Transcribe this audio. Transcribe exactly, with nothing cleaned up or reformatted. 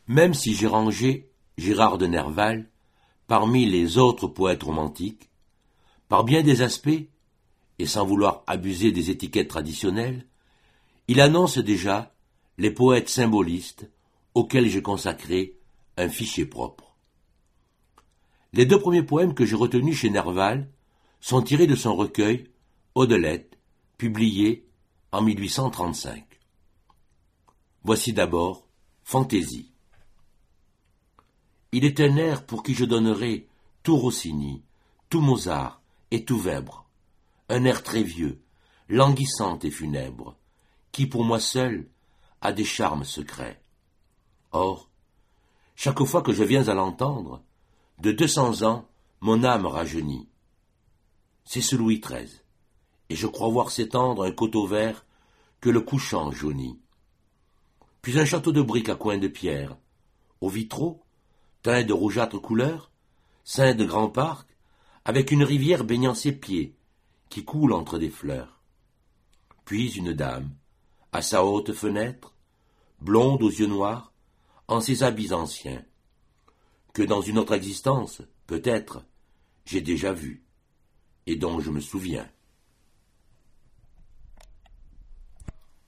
Même si j'ai rangé Gérard de Nerval parmi les autres poètes romantiques, par bien des aspects, et sans vouloir abuser des étiquettes traditionnelles, il annonce déjà les poètes symbolistes auxquels j'ai consacré un fichier propre. Les deux premiers poèmes que j'ai retenus chez Nerval sont tirés de son recueil Odelette, publié en mille huit cent trente-cinq. Voici d'abord Fantaisie. Il est un air pour qui je donnerais tout Rossini, tout Mozart et tout Weber, un air très vieux, languissant et funèbre, qui pour moi seul a des charmes secrets. Or, chaque fois que je viens à l'entendre, de deux cents ans, mon âme rajeunit. C'est ce Louis treize, et je crois voir s'étendre un coteau vert que le couchant jaunit. Puis un château de briques à coins de pierre, aux vitraux, teints de rougeâtre couleur, ceint de grands parcs, avec une rivière baignant ses pieds, qui coule entre des fleurs. Puis une dame, à sa haute fenêtre, blonde aux yeux noirs, en ses habits anciens, que dans une autre existence, peut-être, j'ai déjà vue, et dont je me souviens.